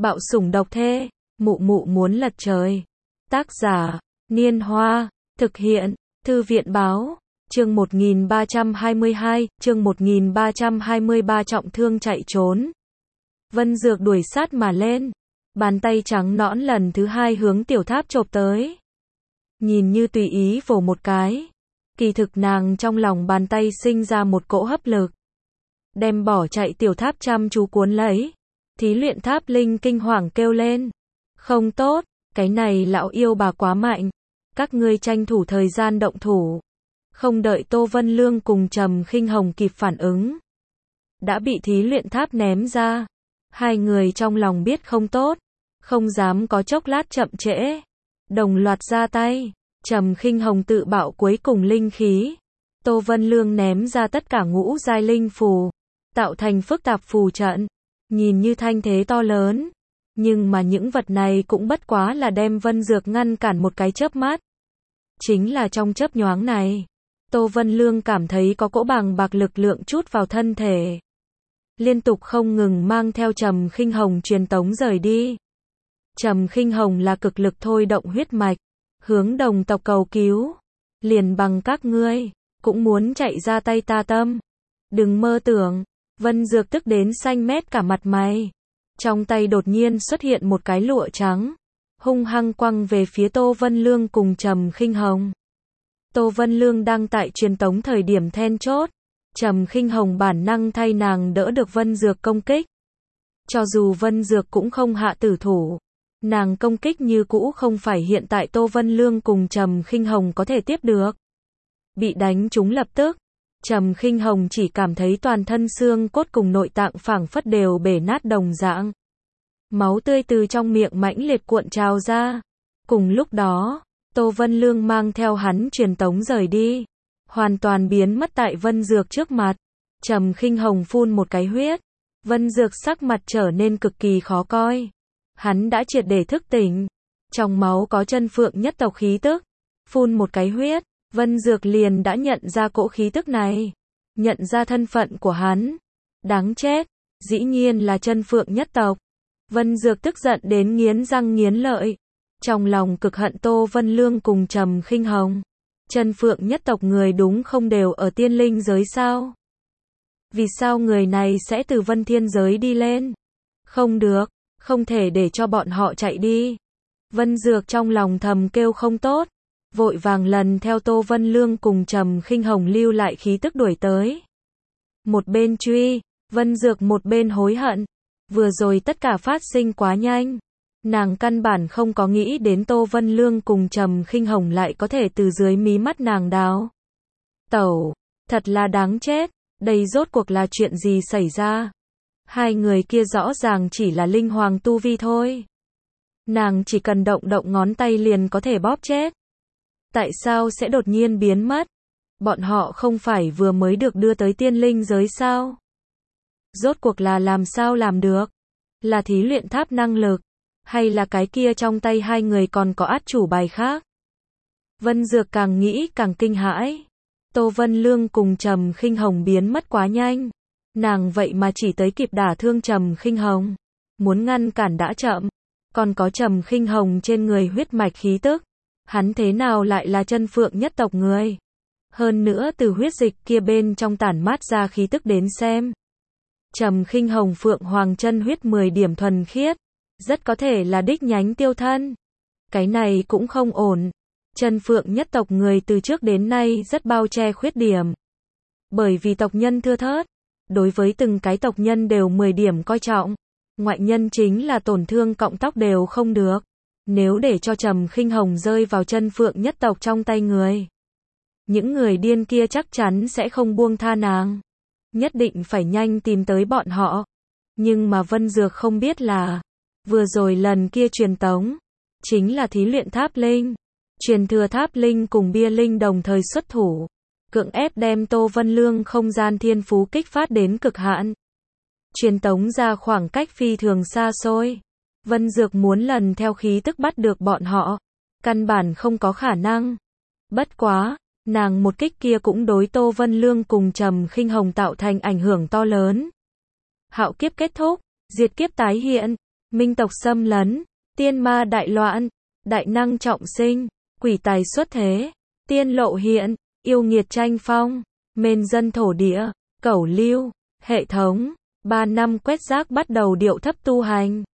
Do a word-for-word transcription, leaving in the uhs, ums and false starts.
Bạo sủng độc thê, mụ mụ muốn lật trời. Tác giả, Niên Hoa, thực hiện, Thư viện Báo, chương một nghìn ba trăm hai mươi hai, chương một nghìn ba trăm hai mươi ba trọng thương chạy trốn. Vân Dược đuổi sát mà lên, bàn tay trắng nõn lần thứ hai hướng tiểu tháp chộp tới. Nhìn như tùy ý vồ một cái, kỳ thực nàng trong lòng bàn tay sinh ra một cỗ hấp lực, đem bỏ chạy tiểu tháp chăm chú cuốn lấy. Thí luyện tháp linh kinh hoàng kêu lên, không tốt, cái này lão yêu bà quá mạnh, các ngươi tranh thủ thời gian động thủ. Không đợi Tô Vân Lương cùng Trầm Khinh Hồng kịp phản ứng, đã bị thí luyện tháp ném ra. Hai người trong lòng biết không tốt, không dám có chốc lát chậm trễ, đồng loạt ra tay. Trầm Khinh Hồng tự bạo cuối cùng linh khí, Tô Vân Lương ném ra tất cả ngũ giai linh phù, tạo thành phức tạp phù trận, nhìn như thanh thế to lớn, nhưng mà những vật này cũng bất quá là đem Vân Dược ngăn cản một cái chớp mắt. Chính là trong chớp nhoáng này, Tô Vân Lương cảm thấy có cỗ bàng bạc lực lượng trút vào thân thể, liên tục không ngừng mang theo Trầm Khinh Hồng truyền tống rời đi. Trầm Khinh Hồng là cực lực thôi động huyết mạch, hướng đồng tộc cầu cứu, liền bằng các ngươi, cũng muốn chạy ra tay ta tâm. Đừng mơ tưởng. Vân Dược tức đến xanh mét cả mặt mày, trong tay đột nhiên xuất hiện một cái lụa trắng, hung hăng quăng về phía Tô Vân Lương cùng Trầm Khinh Hồng. Tô Vân Lương đang tại truyền tống thời điểm then chốt, Trầm Khinh Hồng bản năng thay nàng đỡ được Vân Dược công kích. Cho dù Vân Dược cũng không hạ tử thủ, nàng công kích như cũ không phải hiện tại Tô Vân Lương cùng Trầm Khinh Hồng có thể tiếp được. Bị đánh trúng lập tức, Trầm Khinh Hồng chỉ cảm thấy toàn thân xương cốt cùng nội tạng phảng phất đều bể nát đồng dạng. Máu tươi từ trong miệng mãnh liệt cuộn trào ra. Cùng lúc đó, Tô Vân Lương mang theo hắn truyền tống rời đi, hoàn toàn biến mất tại Vân Dược trước mặt. Trầm Khinh Hồng phun một cái huyết, Vân Dược sắc mặt trở nên cực kỳ khó coi. Hắn đã triệt để thức tỉnh, trong máu có chân phượng nhất tộc khí tức. Phun một cái huyết, Vân Dược liền đã nhận ra cỗ khí tức này, nhận ra thân phận của hắn. Đáng chết, dĩ nhiên là chân phượng nhất tộc. Vân Dược tức giận đến nghiến răng nghiến lợi, trong lòng cực hận Tô Vân Lương cùng Trầm Khinh Hồng. Chân phượng nhất tộc người đúng không đều ở tiên linh giới sao? Vì sao người này sẽ từ Vân Thiên giới đi lên? Không được, không thể để cho bọn họ chạy đi. Vân Dược trong lòng thầm kêu không tốt, vội vàng lần theo Tô Vân Lương cùng Trầm Khinh Hồng lưu lại khí tức đuổi tới. Một bên truy, Vân Dược một bên hối hận, vừa rồi tất cả phát sinh quá nhanh, nàng căn bản không có nghĩ đến Tô Vân Lương cùng Trầm Khinh Hồng lại có thể từ dưới mí mắt nàng đào tẩu. Thật là đáng chết, đây rốt cuộc là chuyện gì xảy ra? Hai người kia rõ ràng chỉ là linh hoàng tu vi thôi, nàng chỉ cần động động ngón tay liền có thể bóp chết. Tại sao sẽ đột nhiên biến mất? Bọn họ không phải vừa mới được đưa tới tiên linh giới sao? Rốt cuộc là làm sao làm được? Là thí luyện tháp năng lực, hay là cái kia trong tay hai người còn có át chủ bài khác? Vân Dược càng nghĩ càng kinh hãi. Tô Vân Lương cùng Trầm Khinh Hồng biến mất quá nhanh, nàng vậy mà chỉ tới kịp đả thương Trầm Khinh Hồng, muốn ngăn cản đã chậm. Còn có Trầm Khinh Hồng trên người huyết mạch khí tức, hắn thế nào lại là chân phượng nhất tộc người? Hơn nữa từ huyết dịch kia bên trong tản mát ra khí tức đến xem, Trầm Khinh Hồng phượng hoàng chân huyết mười điểm thuần khiết, rất có thể là đích nhánh tiêu thân. Cái này cũng không ổn. Chân phượng nhất tộc người từ trước đến nay rất bao che khuyết điểm, bởi vì tộc nhân thưa thớt, đối với từng cái tộc nhân đều mười điểm coi trọng. Ngoại nhân chính là tổn thương cọng tóc đều không được. Nếu để cho Trầm Khinh Hồng rơi vào chân phượng nhất tộc trong tay người, những người điên kia chắc chắn sẽ không buông tha nàng, nhất định phải nhanh tìm tới bọn họ. Nhưng mà Vân Dược không biết là, vừa rồi lần kia truyền tống, chính là thí luyện tháp linh. Truyền thừa tháp linh cùng bia linh đồng thời xuất thủ, cưỡng ép đem Tô Vân Lương không gian thiên phú kích phát đến cực hạn, truyền tống ra khoảng cách phi thường xa xôi. Vân Dược muốn lần theo khí tức bắt được bọn họ, căn bản không có khả năng. Bất quá, nàng một kích kia cũng đối Tô Vân Lương cùng Trầm Khinh Hồng tạo thành ảnh hưởng to lớn. Hạo kiếp kết thúc, diệt kiếp tái hiện, minh tộc xâm lấn, tiên ma đại loạn, đại năng trọng sinh, quỷ tài xuất thế, tiên lộ hiện, yêu nghiệt tranh phong, mên dân thổ địa, cẩu lưu, hệ thống, ba năm quét rác bắt đầu điệu thấp tu hành.